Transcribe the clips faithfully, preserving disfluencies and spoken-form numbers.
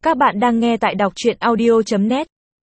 Các bạn đang nghe tại đọc truyện audio chấm net.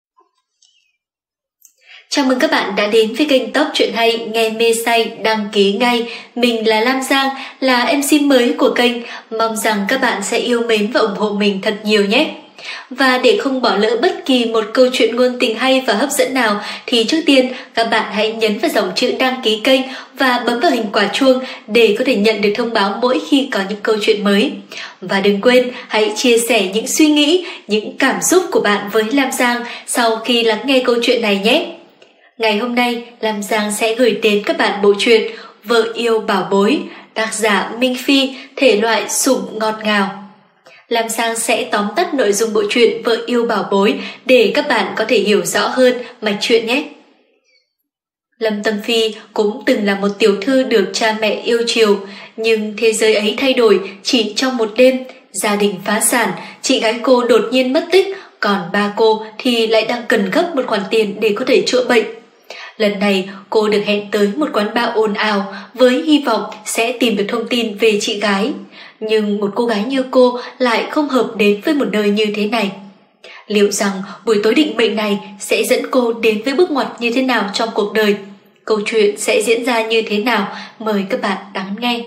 Chào mừng các bạn đã đến với kênh Top Truyện Hay, nghe mê say, đăng ký ngay. Mình là Lam Giang, là em xê mới của kênh. Mong rằng các bạn sẽ yêu mến và ủng hộ mình thật nhiều nhé. Và để không bỏ lỡ bất kỳ một câu chuyện ngôn tình hay và hấp dẫn nào thì trước tiên các bạn hãy nhấn vào dòng chữ đăng ký kênh và bấm vào hình quả chuông để có thể nhận được thông báo mỗi khi có những câu chuyện mới. Và đừng quên hãy chia sẻ những suy nghĩ, những cảm xúc của bạn với Lam Giang sau khi lắng nghe câu chuyện này nhé. Ngày hôm nay, Lam Giang sẽ gửi đến các bạn bộ truyện Vợ Yêu Bảo Bối, tác giả Minh Phi, thể loại sủng ngọt ngào. Lam Giang sẽ tóm tắt nội dung bộ truyện Vợ Yêu Bảo Bối để các bạn có thể hiểu rõ hơn mạch truyện nhé. Lâm Tâm Phi cũng từng là một tiểu thư được cha mẹ yêu chiều, nhưng thế giới ấy thay đổi chỉ trong một đêm. Gia đình phá sản, chị gái cô đột nhiên mất tích, còn ba cô thì lại đang cần gấp một khoản tiền để có thể chữa bệnh. Lần này cô được hẹn tới một quán bar ồn ào với hy vọng sẽ tìm được thông tin về chị gái. Nhưng một cô gái như cô lại không hợp đến với một nơi như thế này. Liệu rằng buổi tối định mệnh này sẽ dẫn cô đến với bước ngoặt như thế nào trong cuộc đời? Câu chuyện sẽ diễn ra như thế nào? Mời các bạn đón nghe.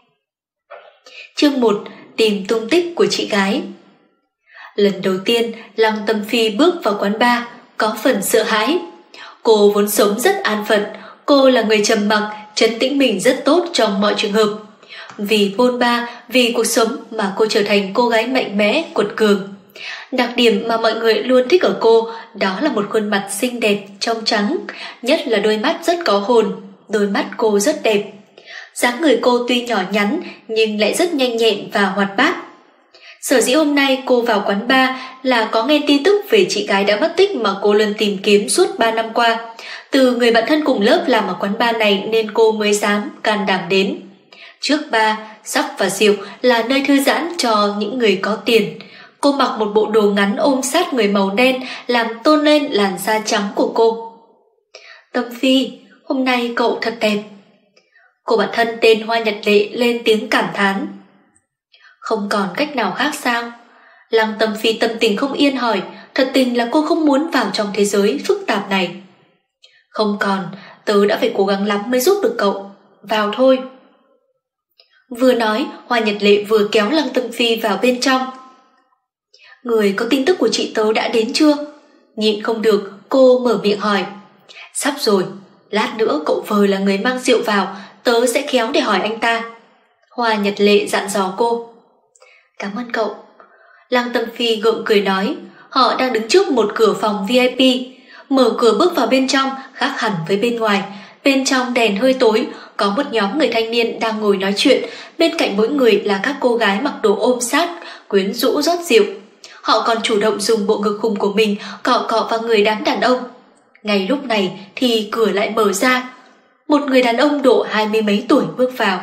Chương một. Tìm tung tích của chị gái. Lần đầu tiên Lăng Tâm Phi bước vào quán bar có phần sợ hãi. Cô vốn sống rất an phận, cô là người trầm mặc, trấn tĩnh mình rất tốt trong mọi trường hợp. Vì bôn ba, vì cuộc sống mà cô trở thành cô gái mạnh mẽ, quật cường. Đặc điểm mà mọi người luôn thích ở cô đó là một khuôn mặt xinh đẹp, trong trắng, nhất là đôi mắt rất có hồn, đôi mắt cô rất đẹp. Dáng người cô tuy nhỏ nhắn nhưng lại rất nhanh nhẹn và hoạt bát. Sở dĩ hôm nay cô vào quán bar là có nghe tin tức về chị gái đã mất tích mà cô luôn tìm kiếm suốt ba năm qua. Từ người bạn thân cùng lớp làm ở quán bar này nên cô mới dám can đảm đến. Trước bar, sắc và rượu là nơi thư giãn cho những người có tiền. Cô mặc một bộ đồ ngắn ôm sát người màu đen làm tôn lên làn da trắng của cô. Tâm Phi, hôm nay cậu thật đẹp. Cô bạn thân tên Hoa Nhật Lệ lên tiếng cảm thán. Không còn cách nào khác sao? Lăng Tâm Phi tâm tình không yên hỏi, thật tình là cô không muốn vào trong thế giới phức tạp này. Không còn, tớ đã phải cố gắng lắm mới giúp được cậu. Vào thôi. Vừa nói, Hoa Nhật Lệ vừa kéo Lăng Tâm Phi vào bên trong. Người có tin tức của chị tớ đã đến chưa? Nhịn không được, cô mở miệng hỏi. Sắp rồi, lát nữa cậu vờ là người mang rượu vào, tớ sẽ khéo để hỏi anh ta. Hoa Nhật Lệ dặn dò cô. Cảm ơn cậu. Lăng Tâm Phi gượng cười nói. Họ đang đứng trước một cửa phòng vi ai pi. Mở cửa bước vào bên trong khác hẳn với bên ngoài. Bên trong đèn hơi tối, có một nhóm người thanh niên đang ngồi nói chuyện. Bên cạnh mỗi người là các cô gái mặc đồ ôm sát, quyến rũ rót rượu. Họ còn chủ động dùng bộ ngực khủng của mình cọ cọ vào người đám đàn ông. Ngay lúc này thì cửa lại mở ra. Một người đàn ông độ hai mươi mấy tuổi bước vào.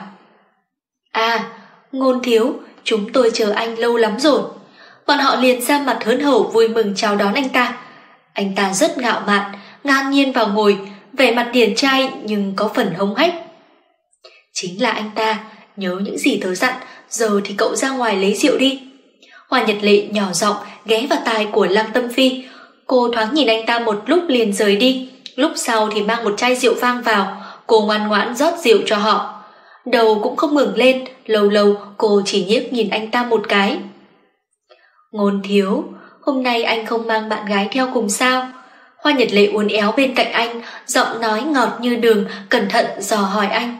À, Ngôn thiếu, chúng tôi chờ anh lâu lắm rồi. Bọn họ liền ra mặt hớn hở vui mừng chào đón anh ta. Anh ta rất ngạo mạn, ngang nhiên vào ngồi, vẻ mặt điển trai nhưng có phần hống hách. Chính là anh ta, nhớ những gì tớ dặn, giờ thì cậu ra ngoài lấy rượu đi. Hoa Nhật Lệ nhỏ giọng ghé vào tai của Lăng Tâm Phi. Cô thoáng nhìn anh ta một lúc liền rời đi, lúc sau thì mang một chai rượu vang vào. Cô ngoan ngoãn rót rượu cho họ. Đầu cũng không ngừng lên, lâu lâu cô chỉ nhiếp nhìn anh ta một cái. Ngôn thiếu, hôm nay anh không mang bạn gái theo cùng sao? Hoa Nhật Lệ uốn éo bên cạnh anh, giọng nói ngọt như đường, cẩn thận dò hỏi anh.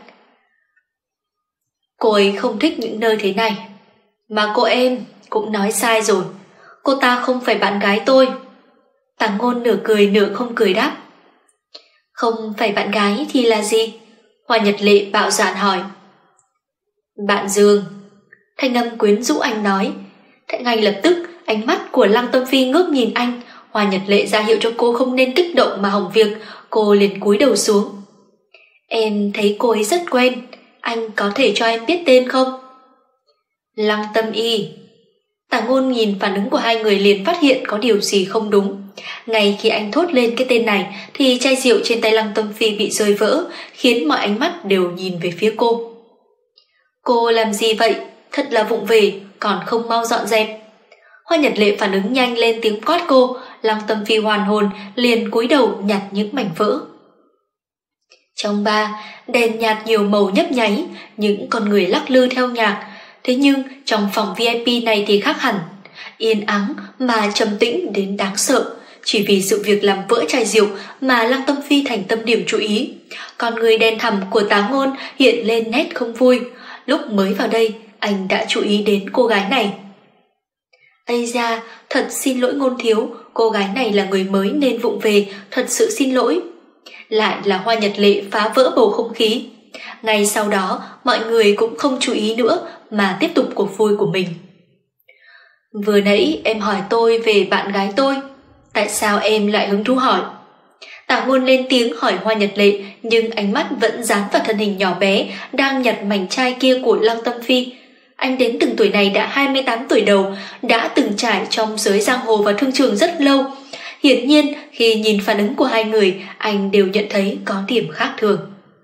Cô ấy không thích những nơi thế này. Mà cô em cũng nói sai rồi, cô ta không phải bạn gái tôi. Tàng Ngôn nửa cười nửa không cười đáp. Không phải bạn gái thì là gì? Hoa Nhật Lệ bạo dạn hỏi. Bạn giường. Thanh âm quyến rũ anh nói. Thế ngay lập tức ánh mắt của Lăng Tâm Phi ngước nhìn anh. Hoa Nhật Lệ ra hiệu cho cô không nên kích động mà hỏng việc. Cô liền cúi đầu xuống. Em thấy cô ấy rất quen, anh có thể cho em biết tên không? Lăng Tâm Y. Tàng Ngôn nhìn phản ứng của hai người liền phát hiện có điều gì không đúng. Ngay khi anh thốt lên cái tên này thì chai rượu trên tay Lăng Tâm Phi bị rơi vỡ, khiến mọi ánh mắt đều nhìn về phía cô. Cô làm gì vậy? Thật là vụng về, còn không mau dọn dẹp. Hoa Nhật Lệ phản ứng nhanh lên tiếng quát cô, Lăng Tâm Phi hoàn hồn liền cúi đầu nhặt những mảnh vỡ. Trong bar, đèn nhạt nhiều màu nhấp nháy, những con người lắc lư theo nhạc. Thế nhưng trong phòng vi ai pi này thì khác hẳn, yên ắng mà trầm tĩnh đến đáng sợ. Chỉ vì sự việc làm vỡ chai rượu mà Lăng Tâm Phi thành tâm điểm chú ý. Con người đen thẳm của Tá Ngôn hiện lên nét không vui. Lúc mới vào đây, anh đã chú ý đến cô gái này. Ây da, thật xin lỗi Ngôn thiếu, cô gái này là người mới nên vụng về, thật sự xin lỗi. Lại là Hoa Nhật Lệ phá vỡ bầu không khí. Ngay sau đó, mọi người cũng không chú ý nữa mà tiếp tục cuộc vui của mình. Vừa nãy em hỏi tôi về bạn gái tôi, tại sao em lại hứng thú hỏi? Tả Ngôn lên tiếng hỏi Hoa Nhật Lệ, nhưng ánh mắt vẫn dán vào thân hình nhỏ bé đang nhặt mảnh chai kia của Lăng Tâm Phi. Anh đến từng tuổi này đã hai mươi tám tuổi đầu, đã từng trải trong giới giang hồ và thương trường rất lâu. Hiển nhiên, khi nhìn phản ứng của hai người, anh đều nhận thấy có điểm khác thường.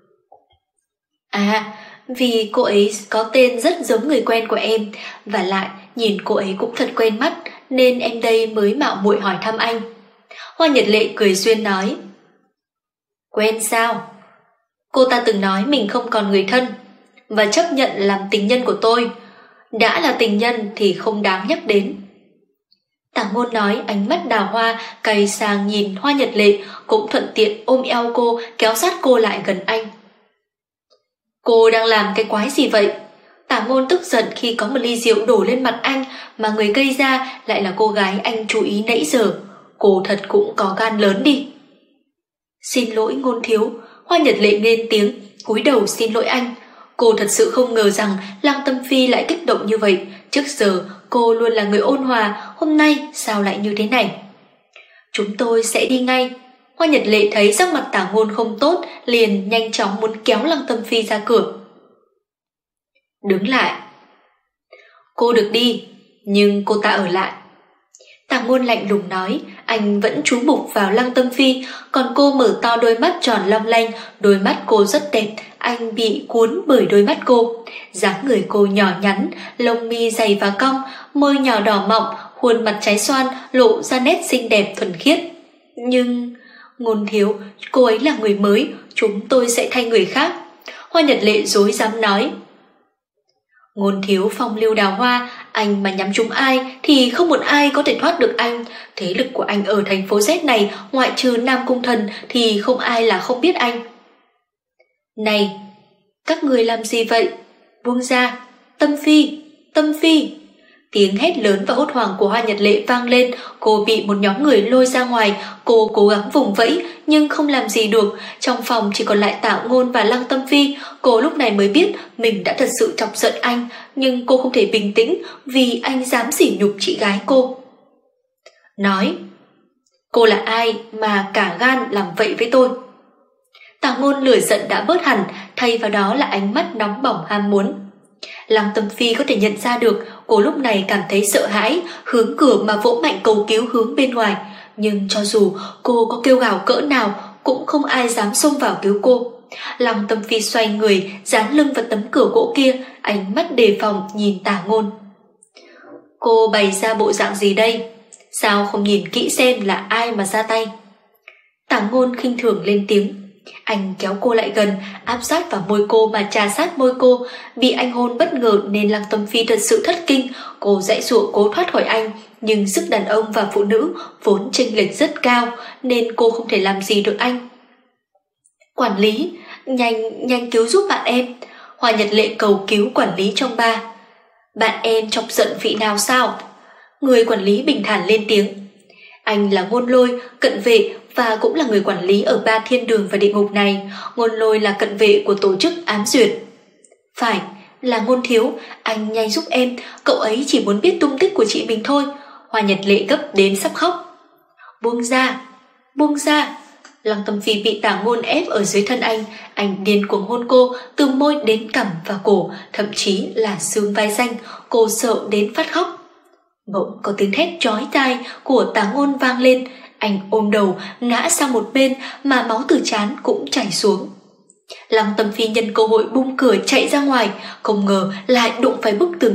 À, vì cô ấy có tên rất giống người quen của em, và lại nhìn cô ấy cũng thật quen mắt, nên em đây mới mạo muội hỏi thăm anh. Hoa Nhật Lệ cười duyên nói. Quen sao? Cô ta từng nói mình không còn người thân, và chấp nhận làm tình nhân của tôi. Đã là tình nhân thì không đáng nhắc đến. Tả Ngôn nói, ánh mắt đào hoa cay sang nhìn Hoa Nhật Lệ, cũng thuận tiện ôm eo cô, kéo sát cô lại gần anh. Cô đang làm cái quái gì vậy? Tả Ngôn tức giận khi có một ly rượu đổ lên mặt anh, mà người gây ra lại là cô gái anh chú ý nãy giờ. Cô thật cũng có gan lớn đi. Xin lỗi Ngôn thiếu. Hoa Nhật Lệ lên tiếng, cúi đầu xin lỗi anh. Cô thật sự không ngờ rằng Lăng Tâm Phi lại kích động như vậy. Trước giờ cô luôn là người ôn hòa, hôm nay sao lại như thế này? Chúng tôi sẽ đi ngay. Hoa Nhật Lệ thấy sắc mặt Tả Ngôn không tốt, liền nhanh chóng muốn kéo Lăng Tâm Phi ra cửa. Đứng lại. Cô được đi, nhưng cô ta ở lại. Tả Ngôn lạnh lùng nói, anh vẫn chú mục vào Lăng Tâm Phi, còn cô mở to đôi mắt tròn long lanh, đôi mắt cô rất đẹp, anh bị cuốn bởi đôi mắt cô. Dáng người cô nhỏ nhắn, lông mi dày và cong, môi nhỏ đỏ mọng, khuôn mặt trái xoan lộ ra nét xinh đẹp thuần khiết. Nhưng Ngôn thiếu, cô ấy là người mới, chúng tôi sẽ thay người khác. Hoa Nhật Lệ dối dám nói. Ngôn thiếu phong lưu đào hoa, anh mà nhắm trúng ai thì không một ai có thể thoát được anh. Thế lực của anh ở thành phố Z này, ngoại trừ Nam Cung Thần thì không ai là không biết anh. Này, các người làm gì vậy? Buông ra, Tâm Phi, Tâm Phi. Tiếng hét lớn và hốt hoảng của Hoa Nhật Lệ vang lên, cô bị một nhóm người lôi ra ngoài, cô cố gắng vùng vẫy nhưng không làm gì được, trong phòng chỉ còn lại Tả Ngôn và Lăng Tâm Phi. Cô lúc này mới biết mình đã thật sự chọc giận anh, nhưng cô không thể bình tĩnh vì anh dám sỉ nhục chị gái cô. Nói, cô là ai mà cả gan làm vậy với tôi? Tả Ngôn lửa giận đã bớt hẳn, thay vào đó là ánh mắt nóng bỏng ham muốn. Lăng Tâm Phi có thể nhận ra được, cô lúc này cảm thấy sợ hãi, hướng cửa mà vỗ mạnh cầu cứu hướng bên ngoài. Nhưng cho dù cô có kêu gào cỡ nào, cũng không ai dám xông vào cứu cô. Lăng Tâm Phi xoay người, dán lưng vào tấm cửa gỗ kia, ánh mắt đề phòng nhìn Tả Ngôn. Cô bày ra bộ dạng gì đây? Sao không nhìn kỹ xem là ai mà ra tay? Tả Ngôn khinh thường lên tiếng. Anh kéo cô lại gần, áp sát vào môi cô mà trà sát môi cô. Bị anh hôn bất ngờ nên Lăng Tâm Phi thật sự thất kinh. Cô giãy giụa cố thoát khỏi anh, nhưng sức đàn ông và phụ nữ vốn chênh lệch rất cao, nên cô không thể làm gì được anh. Quản lý, nhanh, nhanh cứu giúp bạn em. Hoa Nhật Lệ cầu cứu quản lý trong bar. Bạn em chọc giận vị nào sao? Người quản lý bình thản lên tiếng. Anh là Ngôn Lôi, cận vệ và cũng là người quản lý ở ba thiên đường và địa ngục này. Ngôn Lôi là cận vệ của tổ chức ám duyệt. Phải, là Ngôn thiếu, anh nhanh giúp em, cậu ấy chỉ muốn biết tung tích của chị mình thôi. Hoa Nhật Lệ gấp đến sắp khóc. Buông ra, buông ra. Lăng Tâm Phi bị Tả Ngôn ép ở dưới thân anh, anh điên cuồng hôn cô từ môi đến cằm và cổ, thậm chí là xương vai xanh. Cô sợ đến phát khóc. Bỗng có tiếng thét chói tai của Tả Ngôn vang lên, anh ôm đầu ngã sang một bên mà máu từ trán cũng chảy xuống. Lăng Tâm Phi nhân cơ hội bung cửa chạy ra ngoài, không ngờ lại đụng phải bức tường thịt.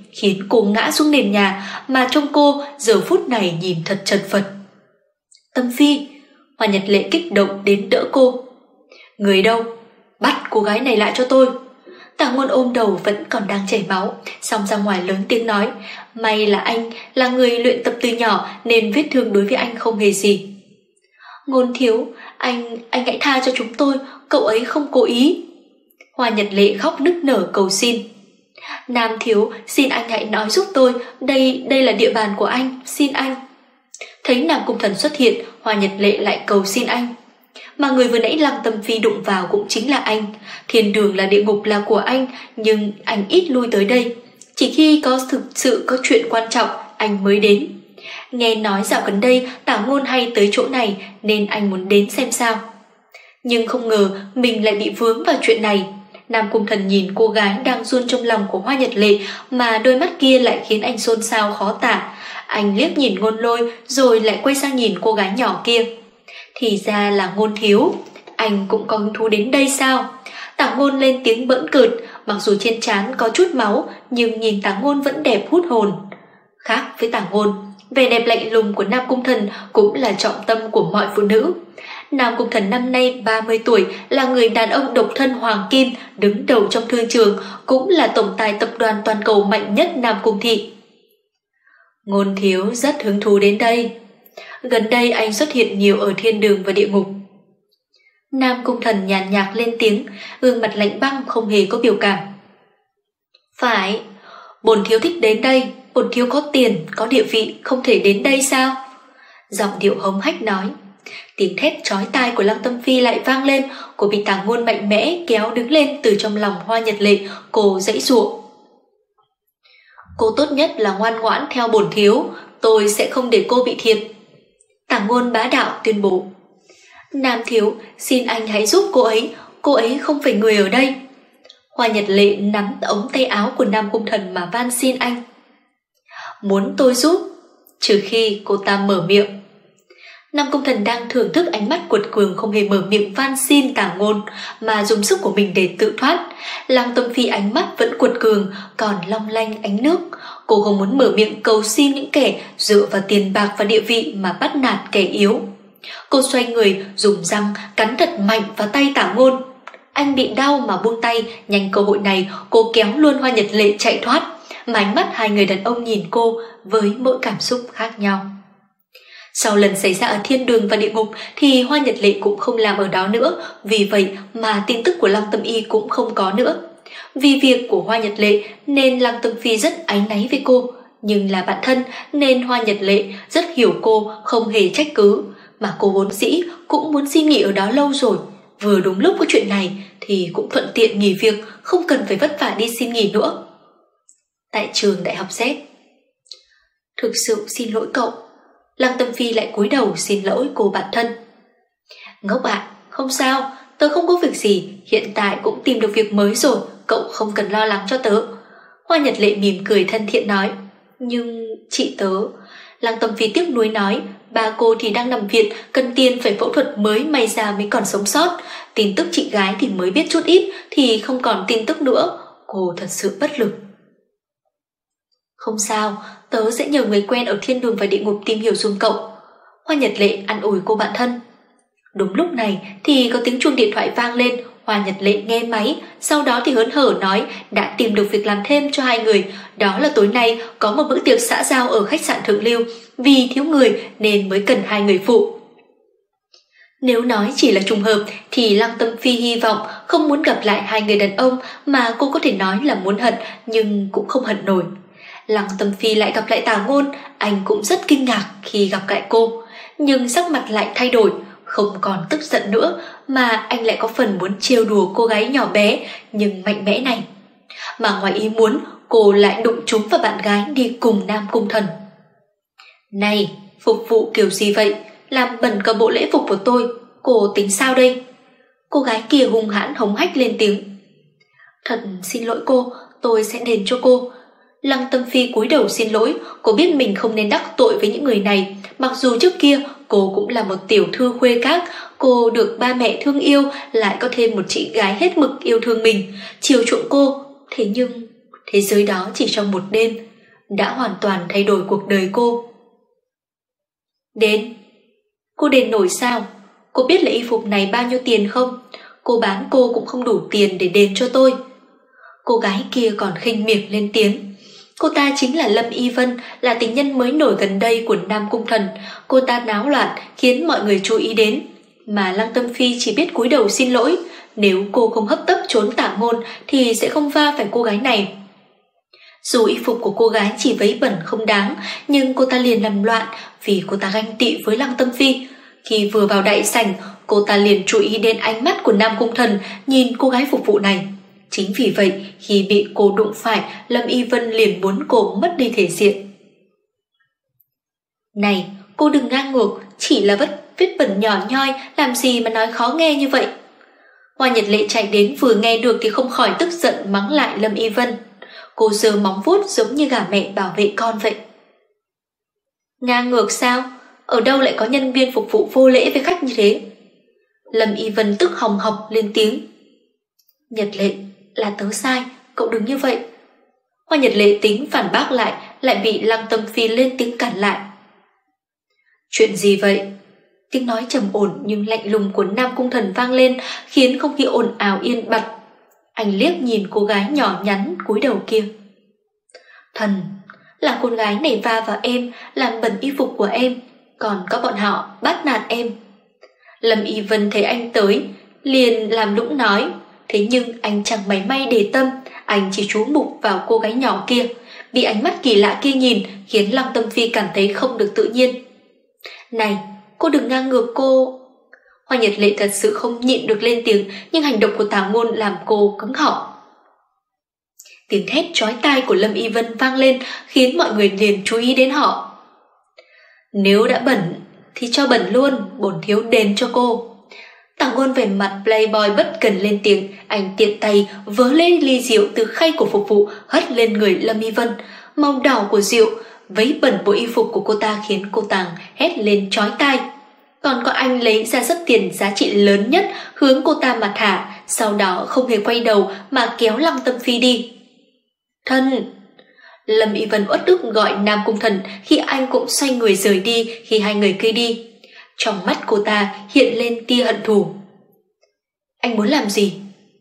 khiến cô ngã xuống nền nhà, mà trông cô giờ phút này nhìn thật chật vật. Tâm Phi, Hoa Nhật Lệ kích động đến đỡ cô. Người đâu? Bắt cô gái này lại cho tôi. Tả Ngôn ôm đầu vẫn còn đang chảy máu, xong ra ngoài lớn tiếng nói, may là anh là người luyện tập từ nhỏ nên vết thương đối với anh không hề gì. Ngôn thiếu, anh, anh hãy tha cho chúng tôi, cậu ấy không cố ý. Hoa Nhật Lệ khóc nức nở cầu xin. Nam thiếu, xin anh hãy nói giúp tôi, đây, đây là địa bàn của anh, xin anh. Thấy Nam Cung Thần xuất hiện, Hoa Nhật Lệ lại cầu xin anh. Mà người vừa nãy Lăng Tâm Phi đụng vào cũng chính là anh. Thiên đường là địa ngục là của anh, nhưng anh ít lui tới đây. Chỉ khi có thực sự có chuyện quan trọng, anh mới đến. Nghe nói dạo gần đây Tả Ngôn hay tới chỗ này nên anh muốn đến xem sao. Nhưng không ngờ mình lại bị vướng vào chuyện này. Nam Cung Thần nhìn cô gái đang run trong lòng của Hoa Nhật Lệ, mà đôi mắt kia lại khiến anh xôn xao khó tả. Anh liếc nhìn Ngôn Lôi rồi lại quay sang nhìn cô gái nhỏ kia. Thì ra là Ngôn thiếu, anh cũng có hứng thú đến đây sao? Tả Ngôn lên tiếng bỡn cợt, mặc dù trên trán có chút máu nhưng nhìn Tả Ngôn vẫn đẹp hút hồn. Khác với Tả Ngôn, vẻ đẹp lạnh lùng của Nam Cung Thần cũng là trọng tâm của mọi phụ nữ. Nam Cung Thần năm nay ba mươi tuổi, là người đàn ông độc thân hoàng kim, đứng đầu trong thương trường, cũng là tổng tài tập đoàn toàn cầu mạnh nhất Nam Cung thị. Ngôn thiếu rất hứng thú đến đây. Gần đây anh xuất hiện nhiều ở thiên đường và địa ngục. Nam Cung Thần nhàn nhạt lên tiếng, gương mặt lạnh băng không hề có biểu cảm. Phải, bổn thiếu thích đến đây, bổn thiếu có tiền, có địa vị, không thể đến đây sao? Giọng điệu hống hách nói. Tiếng thét chói tai của Lăng Tâm Phi lại vang lên, cô bị Tả Ngôn mạnh mẽ kéo đứng lên từ trong lòng Hoa Nhật Lệ, cô giãy giụa. Cô tốt nhất là ngoan ngoãn theo bổn thiếu, tôi sẽ không để cô bị thiệt. Tả Ngôn bá đạo tuyên bố. Nam thiếu, xin anh hãy giúp cô ấy, cô ấy không phải người ở đây. Hoa Nhật Lệ nắm ống tay áo của Nam Cung Thần mà van xin anh. Muốn tôi giúp, trừ khi cô ta mở miệng. Nam Cung Thần đang thưởng thức ánh mắt cuột cường không hề mở miệng van xin Tả Ngôn, mà dùng sức của mình để tự thoát. Lăng Tâm Phi ánh mắt vẫn cuột cường, còn long lanh ánh nước. Cô không muốn mở miệng cầu xin những kẻ dựa vào tiền bạc và địa vị mà bắt nạt kẻ yếu. Cô xoay người, dùng răng cắn thật mạnh vào tay Tả Ngôn. Anh bị đau mà buông tay, nhanh cơ hội này cô kéo luôn Hoa Nhật Lệ chạy thoát. Mà ánh mắt hai người đàn ông nhìn cô với mỗi cảm xúc khác nhau. Sau lần xảy ra ở thiên đường và địa ngục thì Hoa Nhật Lệ cũng không làm ở đó nữa, vì vậy mà tin tức của Lăng Tâm Y cũng không có nữa. Vì việc của Hoa Nhật Lệ nên Lăng Tâm Phi rất áy náy với cô, nhưng là bạn thân nên Hoa Nhật Lệ rất hiểu cô, không hề trách cứ, mà cô vốn dĩ cũng muốn xin nghỉ ở đó lâu rồi. Vừa đúng lúc có chuyện này thì cũng thuận tiện nghỉ việc, không cần phải vất vả đi xin nghỉ nữa. Tại trường Đại học Z. Thực sự xin lỗi cậu. Lăng Tâm Phi lại cúi đầu xin lỗi cô bạn thân. Ngốc ạ, à, không sao, tớ không có việc gì, hiện tại cũng tìm được việc mới rồi, cậu không cần lo lắng cho tớ. Hoa Nhật Lệ mỉm cười thân thiện nói. Nhưng chị tớ... Lăng Tâm Phi tiếc nuối nói, ba cô thì đang nằm viện, cần tiền phải phẫu thuật mới may ra mới còn sống sót. Tin tức chị gái thì mới biết chút ít, thì không còn tin tức nữa. Cô thật sự bất lực. Không sao, tớ sẽ nhờ người quen ở thiên đường và địa ngục tìm hiểu giùm cậu. Hoa Nhật Lệ an ủi cô bạn thân. Đúng lúc này thì có tiếng chuông điện thoại vang lên. Hoa Nhật Lệ nghe máy, sau đó thì hớn hở nói đã tìm được việc làm thêm cho hai người. Đó là tối nay có một bữa tiệc xã giao ở khách sạn Thượng Lưu, vì thiếu người nên mới cần hai người phụ. Nếu nói chỉ là trùng hợp thì Lăng Tâm Phi hy vọng không muốn gặp lại hai người đàn ông, mà cô có thể nói là muốn hận nhưng cũng không hận nổi. Lăng Tâm Phi lại gặp lại Tả Ngôn, anh cũng rất kinh ngạc khi gặp lại cô, nhưng sắc mặt lại thay đổi, không còn tức giận nữa, mà anh lại có phần muốn trêu đùa cô gái nhỏ bé nhưng mạnh mẽ này. Mà ngoài ý muốn, cô lại đụng trúng vào bạn gái đi cùng Nam Cung Thần. Này, phục vụ kiểu gì vậy? Làm bẩn cả bộ lễ phục của tôi, cô tính sao đây? Cô gái kia hung hãn hống hách lên tiếng. Thật xin lỗi cô, tôi sẽ đền cho cô. Lăng Tâm Phi cúi đầu xin lỗi, cô biết mình không nên đắc tội với những người này. Mặc dù trước kia cô cũng là một tiểu thư khuê các, cô được ba mẹ thương yêu, lại có thêm một chị gái hết mực yêu thương mình, chiều chuộng cô. Thế nhưng, Thế giới đó chỉ trong một đêm đã hoàn toàn thay đổi cuộc đời cô. Đến. Cô đền nổi sao? Cô biết là y phục này bao nhiêu tiền không? Cô bán cô cũng không đủ tiền để đền cho tôi. Cô gái kia còn khinh miệt lên tiếng. Cô ta chính là Lâm Y Vân, là tình nhân mới nổi gần đây của Nam Cung Thần. Cô ta náo loạn khiến mọi người chú ý đến, mà Lăng Tâm Phi chỉ biết cúi đầu xin lỗi. Nếu cô không hấp tấp trốn tả ngôn thì sẽ không va phải cô gái này. Dù y phục của cô gái chỉ vấy bẩn không đáng, nhưng cô ta liền làm loạn vì cô ta ganh tị với Lăng Tâm Phi. Khi vừa vào đại sảnh, cô ta liền chú ý đến ánh mắt của Nam Cung Thần nhìn cô gái phục vụ này. Chính vì vậy, khi bị cô đụng phải, Lâm Y Vân liền muốn cô mất đi thể diện. Này, cô đừng ngang ngược, chỉ là vết vết bẩn nhỏ nhoi, làm gì mà nói khó nghe như vậy? Hoa Nhật Lệ chạy đến vừa nghe được thì không khỏi tức giận mắng lại Lâm Y Vân. Cô giơ móng vuốt giống như gà mẹ bảo vệ con vậy. Ngang ngược sao? Ở đâu lại có nhân viên phục vụ vô lễ với khách như thế? Lâm Y Vân tức hồng hộc lên tiếng. Nhật Lệ, là tớ sai, cậu đừng như vậy. Hoa Nhật Lệ tính phản bác lại, lại bị Lăng Tâm Phi lên tiếng cản lại. Chuyện gì vậy? Tiếng nói trầm ổn nhưng lạnh lùng của Nam Cung Thần vang lên, khiến không khí ồn ào yên bặt. Anh liếc nhìn cô gái nhỏ nhắn cúi đầu kia. Thần, là con gái này va vào em, làm bẩn y phục của em, còn có bọn họ bắt nạt em. Lâm Y Vân thấy anh tới, liền làm nũng nói. Thế nhưng anh chẳng mấy may để tâm, anh chỉ chú mục vào cô gái nhỏ kia. Bị ánh mắt kỳ lạ kia nhìn khiến Lăng Tâm Phi cảm thấy không được tự nhiên. Này, cô đừng ngang ngược cô. Hoa Nhật Lệ thật sự không nhịn được lên tiếng, nhưng hành động của Tả Ngôn làm cô cứng họng. Tiếng thét chói tai của Lâm Y Vân vang lên khiến mọi người liền chú ý đến họ. Nếu đã bẩn thì cho bẩn luôn, bổn thiếu đền cho cô. Tả Ngôn về mặt playboy bất cần lên tiếng, anh tiện tay vớ lên ly rượu từ khay của phục vụ hất lên người Lâm Y Vân. Màu đỏ của rượu vấy bẩn bộ y phục của cô ta khiến cô tàng hét lên chói tai. Còn có anh lấy ra sấp tiền giá trị lớn nhất hướng cô ta mà thả, sau đó không hề quay đầu mà kéo Lăng Tâm Phi đi. Thân! Lâm Y Vân uất ức gọi Nam Cung Thần khi anh cũng xoay người rời đi khi hai người kia đi. Trong mắt cô ta hiện lên tia hận thù. Anh muốn làm gì?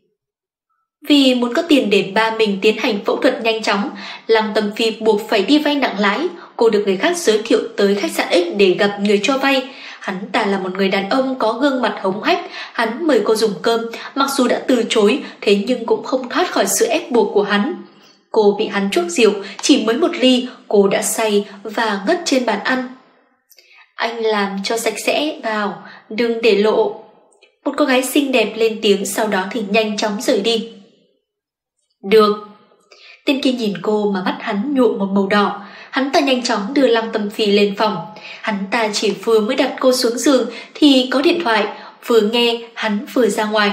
Vì muốn có tiền để ba mình tiến hành phẫu thuật nhanh chóng, Lăng Tâm Phi buộc phải đi vay nặng lãi. Cô được người khác giới thiệu tới khách sạn X để gặp người cho vay. Hắn ta là một người đàn ông có gương mặt hống hách. Hắn mời cô dùng cơm, mặc dù đã từ chối, thế nhưng cũng không thoát khỏi sự ép buộc của hắn. Cô bị hắn chuốc rượu, chỉ mới một ly, cô đã say và ngất trên bàn ăn. Anh làm cho sạch sẽ vào, đừng để lộ. Một cô gái xinh đẹp lên tiếng, sau đó thì nhanh chóng rời đi. Được. Tên kia nhìn cô mà mắt hắn nhuộm một màu đỏ. Hắn ta nhanh chóng đưa Lăng Tâm Phi lên phòng. Hắn ta chỉ vừa mới đặt cô xuống giường thì có điện thoại, vừa nghe hắn vừa ra ngoài.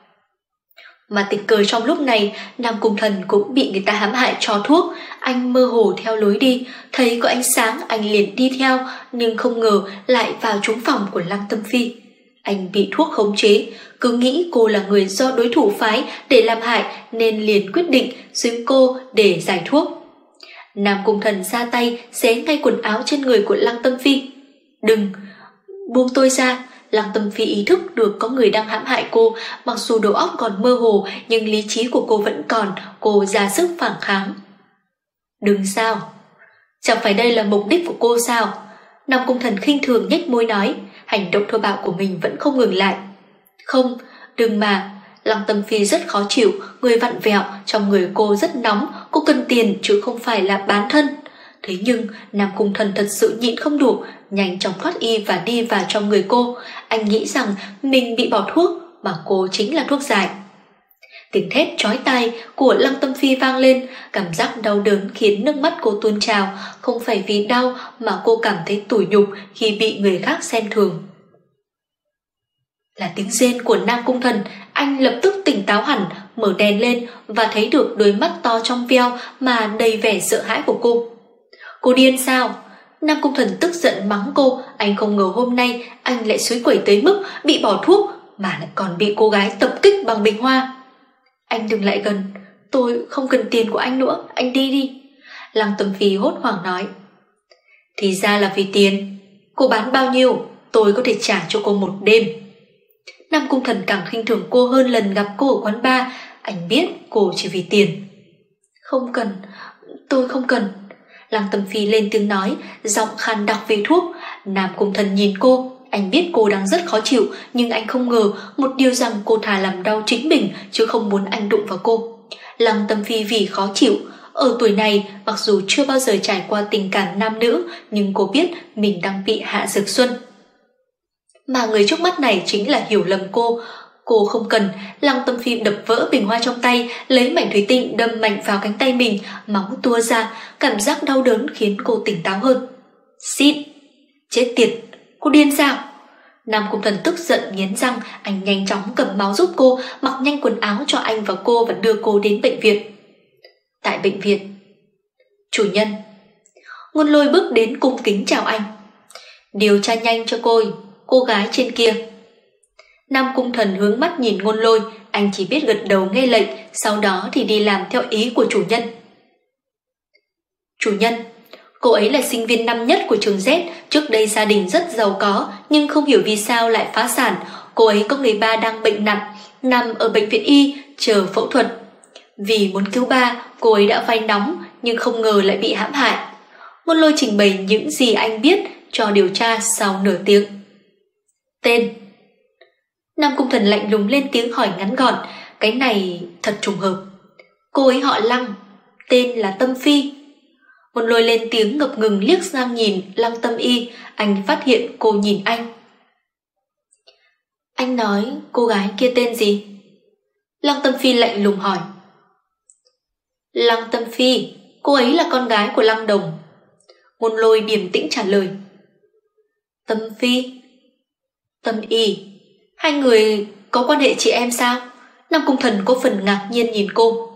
Mà tình cờ trong lúc này, Nam Cung Thần cũng bị người ta hãm hại cho thuốc. Anh mơ hồ theo lối đi, thấy có ánh sáng anh liền đi theo, nhưng không ngờ lại vào trúng phòng của Lăng Tâm Phi. Anh bị thuốc khống chế, cứ nghĩ cô là người do đối thủ phái để làm hại nên liền quyết định giúp cô để giải thuốc. Nam Cung Thần ra tay xé ngay quần áo trên người của Lăng Tâm Phi. Đừng, buông tôi ra. Lăng Tâm Phi ý thức được có người đang hãm hại cô, mặc dù đầu óc còn mơ hồ nhưng lý trí của cô vẫn còn, cô ra sức phản kháng. Đừng sao? Chẳng phải đây là mục đích của cô sao? Nam Cung Thần khinh thường nhếch môi nói, hành động thô bạo của mình vẫn không ngừng lại. Không, đừng mà. Lăng Tâm Phi rất khó chịu, người vặn vẹo, trong người cô rất nóng, cô cần tiền chứ không phải là bán thân. Thế nhưng Nam Cung Thần thật sự nhịn không đủ, nhanh chóng thoát y và đi vào trong người cô. Anh nghĩ rằng mình bị bỏ thuốc, mà cô chính là thuốc giải. Tiếng thét chói tai của Lăng Tâm Phi vang lên, cảm giác đau đớn khiến nước mắt cô tuôn trào. Không phải vì đau mà cô cảm thấy tủi nhục khi bị người khác xem thường. Là tiếng rên của Nam Cung Thần. Anh lập tức tỉnh táo hẳn, mở đèn lên và thấy được đôi mắt to trong veo mà đầy vẻ sợ hãi của cô. Cô điên sao? Nam Cung Thần tức giận mắng cô. Anh không ngờ hôm nay anh lại xúi quẩy tới mức bị bỏ thuốc, mà lại còn bị cô gái tập kích bằng bình hoa. Anh đừng lại gần, tôi không cần tiền của anh nữa, anh đi đi. Lăng Tâm Phi hốt hoảng nói. Thì ra là vì tiền. Cô bán bao nhiêu, tôi có thể trả cho cô một đêm. Nam Cung Thần càng khinh thường cô hơn lần gặp cô ở quán bar. Anh biết cô chỉ vì tiền. Không cần, tôi không cần. Lăng Tâm Phi lên tiếng nói, giọng khan đặc vì thuốc. Nam Cung Thần nhìn cô, anh biết cô đang rất khó chịu, nhưng anh không ngờ một điều rằng cô thà làm đau chính mình chứ không muốn anh đụng vào cô. Lăng Tâm Phi vì khó chịu. Ở tuổi này, mặc dù chưa bao giờ trải qua tình cảm nam nữ, nhưng cô biết mình đang bị hạ dược xuân. Mà người trước mắt này chính là hiểu lầm cô. Cô không cần. Lăng Tâm Phi đập vỡ bình hoa trong tay, lấy mảnh thủy tinh đâm mạnh vào cánh tay mình, máu tua ra, cảm giác đau đớn khiến cô tỉnh táo hơn. Xít! Chết tiệt! Cô điên sao? Nam Cung Thần tức giận nghiến răng, anh nhanh chóng cầm máu giúp cô, mặc nhanh quần áo cho anh và cô và đưa cô đến bệnh viện. Tại bệnh viện, chủ nhân. Ngôn Lôi bước đến cung kính chào anh. Điều tra nhanh cho cô, cô gái trên kia. Nam Cung Thần hướng mắt nhìn Ngôn Lôi, anh chỉ biết gật đầu nghe lệnh, sau đó thì đi làm theo ý của chủ nhân. Chủ nhân, cô ấy là sinh viên năm nhất của trường Z, trước đây gia đình rất giàu có, nhưng không hiểu vì sao lại phá sản. Cô ấy có người ba đang bệnh nặng, nằm ở bệnh viện Y chờ phẫu thuật. Vì muốn cứu ba, cô ấy đã vay nóng, nhưng không ngờ lại bị hãm hại. Ngôn Lôi trình bày những gì anh biết cho điều tra sau nửa tiếng. Tên. Nam Cung Thần lạnh lùng lên tiếng hỏi ngắn gọn, cái này thật trùng hợp. Cô ấy họ Lăng, tên là Tâm Phi. Ngôn Lôi lên tiếng ngập ngừng liếc sang nhìn Lăng Tâm Y, anh phát hiện cô nhìn anh. Anh nói cô gái kia tên gì? Lăng Tâm Phi lạnh lùng hỏi. Lăng Tâm Phi, cô ấy là con gái của Lăng Đồng. Ngôn Lôi điềm tĩnh trả lời. Tâm Phi, Tâm Y, hai người có quan hệ chị em sao? Nam Cung Thần có phần ngạc nhiên nhìn cô.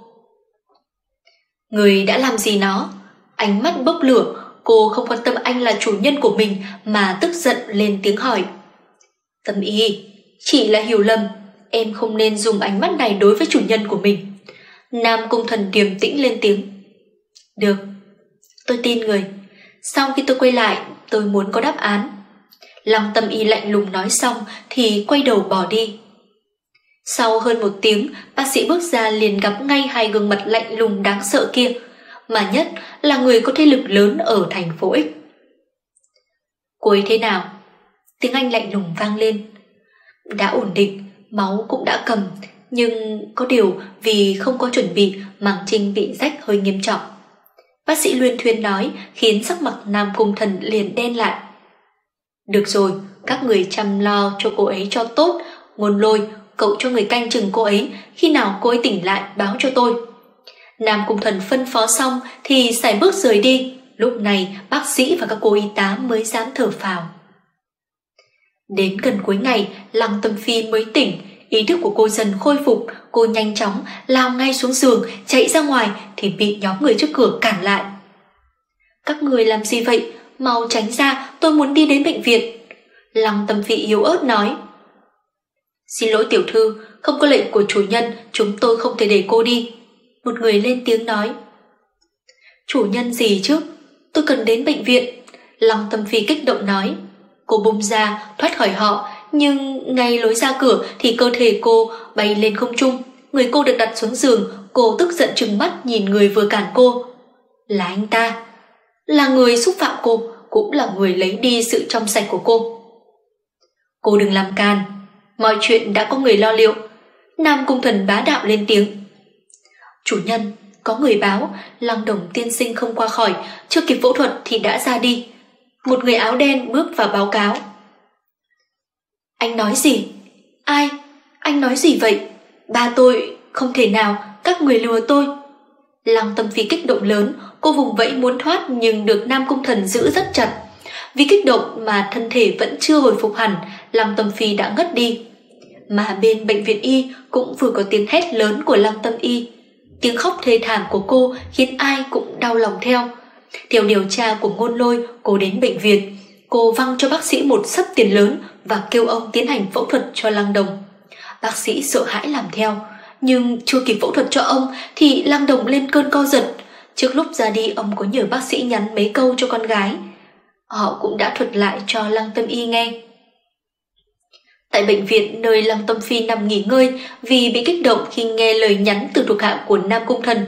Người đã làm gì nó? Ánh mắt bốc lửa, cô không quan tâm anh là chủ nhân của mình mà tức giận lên tiếng hỏi. Tâm Y, chỉ là hiểu lầm, em không nên dùng ánh mắt này đối với chủ nhân của mình. Nam Cung Thần điềm tĩnh lên tiếng. Được, tôi tin người. Sau khi tôi quay lại, tôi muốn có đáp án. Lăng Tâm Y lạnh lùng nói xong thì quay đầu bỏ đi. Sau hơn một tiếng, bác sĩ bước ra liền gặp ngay hai gương mặt lạnh lùng đáng sợ kia, mà nhất là người có thế lực lớn ở thành phố X. Cô ấy thế nào? Tiếng Anh lạnh lùng vang lên. Đã ổn định, máu cũng đã cầm, nhưng có điều vì không có chuẩn bị, màng trinh bị rách hơi nghiêm trọng. Bác sĩ luyên thuyên nói, khiến sắc mặt Nam Cung Thần liền đen lại. Được rồi, các người chăm lo cho cô ấy cho tốt. Ngôn Lôi, cậu cho người canh chừng cô ấy, khi nào cô ấy tỉnh lại báo cho tôi. Nam Cung Thần phân phó xong thì sải bước rời đi. Lúc này bác sĩ và các cô y tá mới dám thở phào. Đến gần cuối ngày, Lăng Tâm Phi mới tỉnh. Ý thức của cô dần khôi phục. Cô nhanh chóng lao ngay xuống giường, chạy ra ngoài thì bị nhóm người trước cửa cản lại. Các người làm gì vậy? Mau tránh ra, tôi muốn đi đến bệnh viện. Lăng Tâm Phi yếu ớt nói. Xin lỗi tiểu thư, không có lệnh của chủ nhân, chúng tôi không thể để cô đi. Một người lên tiếng nói. Chủ nhân gì chứ? Tôi cần đến bệnh viện. Lăng Tâm Phi kích động nói. Cô bung ra, thoát khỏi họ, nhưng ngay lối ra cửa thì cơ thể cô bay lên không trung. Người cô được đặt xuống giường, cô tức giận trừng mắt nhìn người vừa cản cô. Là anh ta, là người xúc phạm cô, cũng là người lấy đi sự trong sạch của cô. Cô đừng làm can, mọi chuyện đã có người lo liệu. Nam Cung Thần bá đạo lên tiếng. Chủ nhân, có người báo Lăng Đồng tiên sinh không qua khỏi, chưa kịp phẫu thuật thì đã ra đi. Một người áo đen bước vào báo cáo. Anh nói gì? Ai? Anh nói gì vậy? Ba tôi, không thể nào, các người lừa tôi. Lăng Tâm Phi kích động lớn, cô vùng vẫy muốn thoát nhưng được Nam Cung Thần giữ rất chặt. Vì kích động mà thân thể vẫn chưa hồi phục hẳn, Lăng Tâm Phi đã ngất đi. Mà bên bệnh viện Y cũng vừa có tiếng hét lớn của Lăng Tâm Y. Tiếng khóc thê thảm của cô khiến ai cũng đau lòng theo. Theo điều tra của Ngôn Lôi, cô đến bệnh viện. Cô văng cho bác sĩ một xấp tiền lớn và kêu ông tiến hành phẫu thuật cho Lăng Đồng. Bác sĩ sợ hãi làm theo, Nhưng chưa kịp phẫu thuật cho ông thì Lăng Đồng lên cơn co giật. Trước lúc ra đi ông có nhờ bác sĩ nhắn mấy câu cho con gái. Họ cũng đã thuật lại cho Lăng Tâm Y nghe. Tại bệnh viện nơi Lăng Tâm Phi nằm nghỉ ngơi vì bị kích động khi nghe lời nhắn từ thuộc hạ của Nam Cung Thần.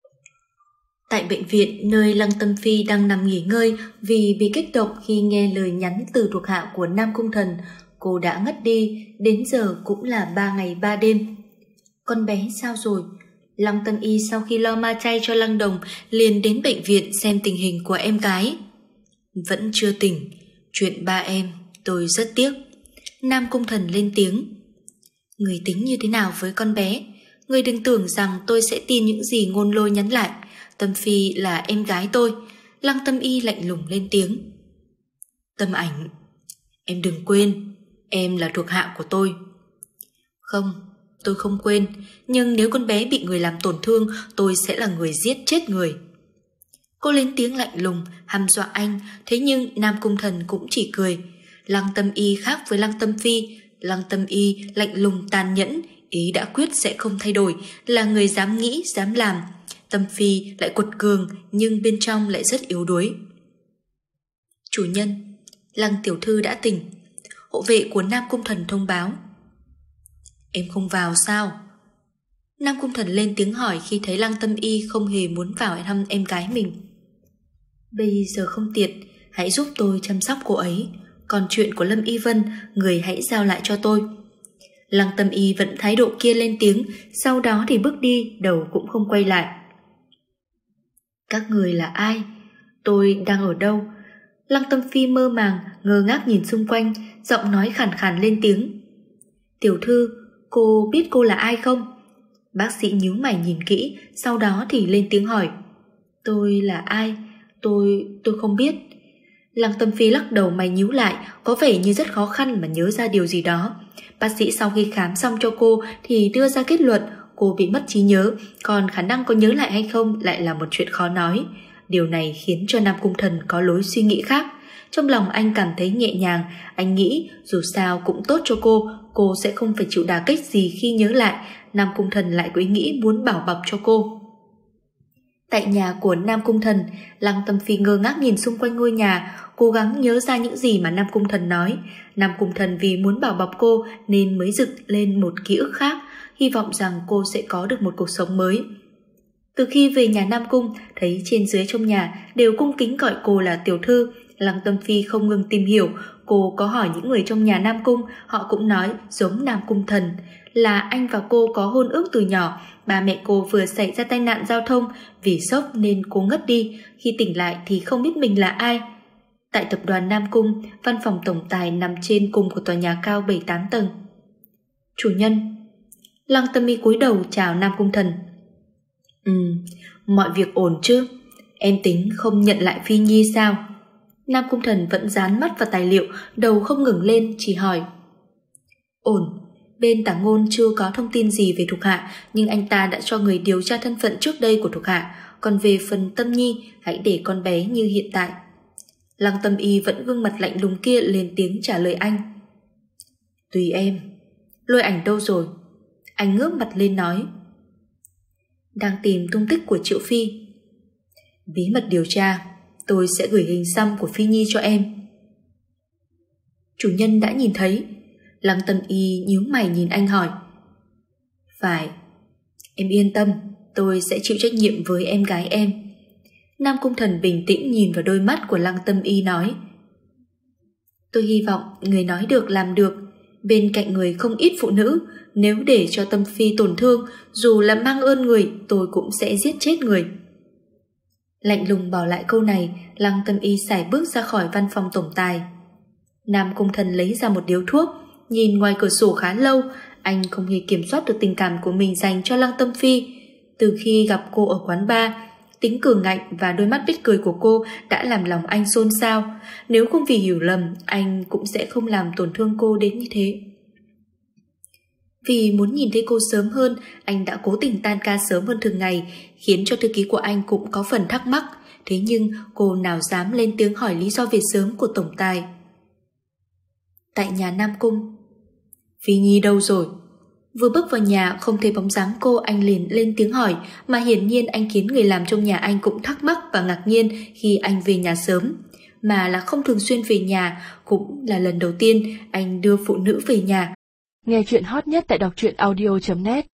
Tại bệnh viện nơi Lăng Tâm Phi đang nằm nghỉ ngơi vì bị kích động khi nghe lời nhắn từ thuộc hạ của Nam Cung Thần, cô đã ngất đi, đến giờ cũng là ba ngày ba đêm. Con bé sao rồi? Lăng Tâm Y sau khi lo ma chay cho Lăng Đồng liền đến bệnh viện xem tình hình của em gái. Vẫn chưa tỉnh, chuyện ba em tôi rất tiếc. Nam Cung Thần lên tiếng. Người tính như thế nào với con bé? Người đừng tưởng rằng tôi sẽ tin những gì Ngôn Lôi nhắn lại. Tâm Phi là em gái tôi. Lăng Tâm Y lạnh lùng lên tiếng. Tâm Ảnh, em đừng quên, em là thuộc hạ của tôi. Không, tôi không quên, nhưng nếu con bé bị người làm tổn thương, tôi sẽ là người giết chết người. Cô lên tiếng lạnh lùng, hăm dọa anh, thế nhưng Nam Cung Thần cũng chỉ cười. Lăng Tâm Y khác với Lăng Tâm Phi, Lăng Tâm Y lạnh lùng tàn nhẫn, ý đã quyết sẽ không thay đổi, là người dám nghĩ, dám làm. Tâm Phi lại quật cường nhưng bên trong lại rất yếu đuối. Chủ nhân, Lăng tiểu thư đã tỉnh. Hộ vệ của Nam Cung Thần thông báo. Em không vào sao? Nam Cung Thần lên tiếng hỏi khi thấy Lăng Tâm Y không hề muốn vào thăm em gái mình. Bây giờ không tiện, hãy giúp tôi chăm sóc cô ấy. Còn chuyện của Lâm Y Vân, người hãy giao lại cho tôi. Lăng Tâm Y vẫn thái độ kia lên tiếng, sau đó thì bước đi, đầu cũng không quay lại. Các người là ai? Tôi đang ở đâu? Lăng Tâm Phi mơ màng, ngơ ngác nhìn xung quanh, giọng nói khàn khàn lên tiếng. Tiểu thư, cô biết cô là ai không? Bác sĩ nhíu mày nhìn kỹ, sau đó thì lên tiếng hỏi. Tôi là ai? Tôi... tôi không biết. Lăng Tâm Phi lắc đầu mày nhíu lại, có vẻ như rất khó khăn mà nhớ ra điều gì đó. Bác sĩ sau khi khám xong cho cô thì đưa ra kết luận cô bị mất trí nhớ, còn khả năng có nhớ lại hay không lại là một chuyện khó nói. Điều này khiến cho Nam Cung Thần có lối suy nghĩ khác. Trong lòng anh cảm thấy nhẹ nhàng, anh nghĩ dù sao cũng tốt cho cô, cô sẽ không phải chịu đả kích gì khi nhớ lại. Nam Cung Thần lại có ý nghĩ muốn bảo bọc cho cô. Tại nhà của Nam Cung Thần, Lăng Tâm Phi ngơ ngác nhìn xung quanh ngôi nhà, cố gắng nhớ ra những gì mà Nam Cung Thần nói. Nam Cung Thần vì muốn bảo bọc cô nên mới dựng lên một ký ức khác, hy vọng rằng cô sẽ có được một cuộc sống mới. Từ khi về nhà Nam Cung, thấy trên dưới trong nhà đều cung kính gọi cô là tiểu thư, Lăng Tâm Phi không ngừng tìm hiểu. Cô có hỏi những người trong nhà Nam Cung, họ cũng nói giống Nam Cung Thần, là anh và cô có hôn ước từ nhỏ. Ba mẹ cô vừa xảy ra tai nạn giao thông, vì sốc nên cô ngất đi, khi tỉnh lại thì không biết mình là ai. Tại tập đoàn Nam Cung, văn phòng tổng tài nằm trên cùng của tòa nhà cao bảy tám tầng. Chủ nhân. Lăng Tâm Y cúi đầu chào Nam Cung Thần. Ừ, mọi việc ổn chứ? Em tính không nhận lại Phi Nhi sao? Nam Cung Thần vẫn dán mắt vào tài liệu, đầu không ngừng lên, chỉ hỏi. Ổn, bên Tả Ngôn chưa có thông tin gì về thuộc hạ, nhưng anh ta đã cho người điều tra thân phận trước đây của thuộc hạ. Còn về phần Tâm Nhi, hãy để con bé như hiện tại. Lăng Tâm Y vẫn gương mặt lạnh lùng kia lên tiếng trả lời anh. Tùy em. Lôi Ảnh đâu rồi? Anh ngước mặt lên nói. Đang tìm tung tích của Triệu Phi. Bí mật điều tra, tôi sẽ gửi hình xăm của Phi Nhi cho em. Chủ nhân đã nhìn thấy. Lăng Tâm Y nhíu mày nhìn anh hỏi. Phải. Em yên tâm, tôi sẽ chịu trách nhiệm với em gái em. Nam Cung Thần bình tĩnh nhìn vào đôi mắt của Lăng Tâm Y nói. Tôi hy vọng người nói được làm được. Bên cạnh người không ít phụ nữ, nếu để cho Tâm Phi tổn thương, dù là mang ơn người, tôi cũng sẽ giết chết người. Lạnh lùng bỏ lại câu này, Lăng Tâm Y sải bước ra khỏi văn phòng tổng tài. Nam Cung Thần lấy ra một điếu thuốc, nhìn ngoài cửa sổ khá lâu, anh không hề kiểm soát được tình cảm của mình dành cho Lăng Tâm Phi. Từ khi gặp cô ở quán bar, tính cường ngạnh và đôi mắt biết cười của cô đã làm lòng anh xôn xao. Nếu không vì hiểu lầm, anh cũng sẽ không làm tổn thương cô đến như thế. Vì muốn nhìn thấy cô sớm hơn, anh đã cố tình tan ca sớm hơn thường ngày, khiến cho thư ký của anh cũng có phần thắc mắc. Thế nhưng cô nào dám lên tiếng hỏi lý do về sớm của tổng tài. Tại nhà Nam Cung. Phi Nhi đâu rồi? Vừa bước vào nhà không thấy bóng dáng cô, anh liền lên tiếng hỏi, mà hiển nhiên anh khiến người làm trong nhà anh cũng thắc mắc và ngạc nhiên khi anh về nhà sớm. Mà là không thường xuyên về nhà, cũng là lần đầu tiên anh đưa phụ nữ về nhà. Nghe chuyện hot nhất tại đọc truyện audio chấm net.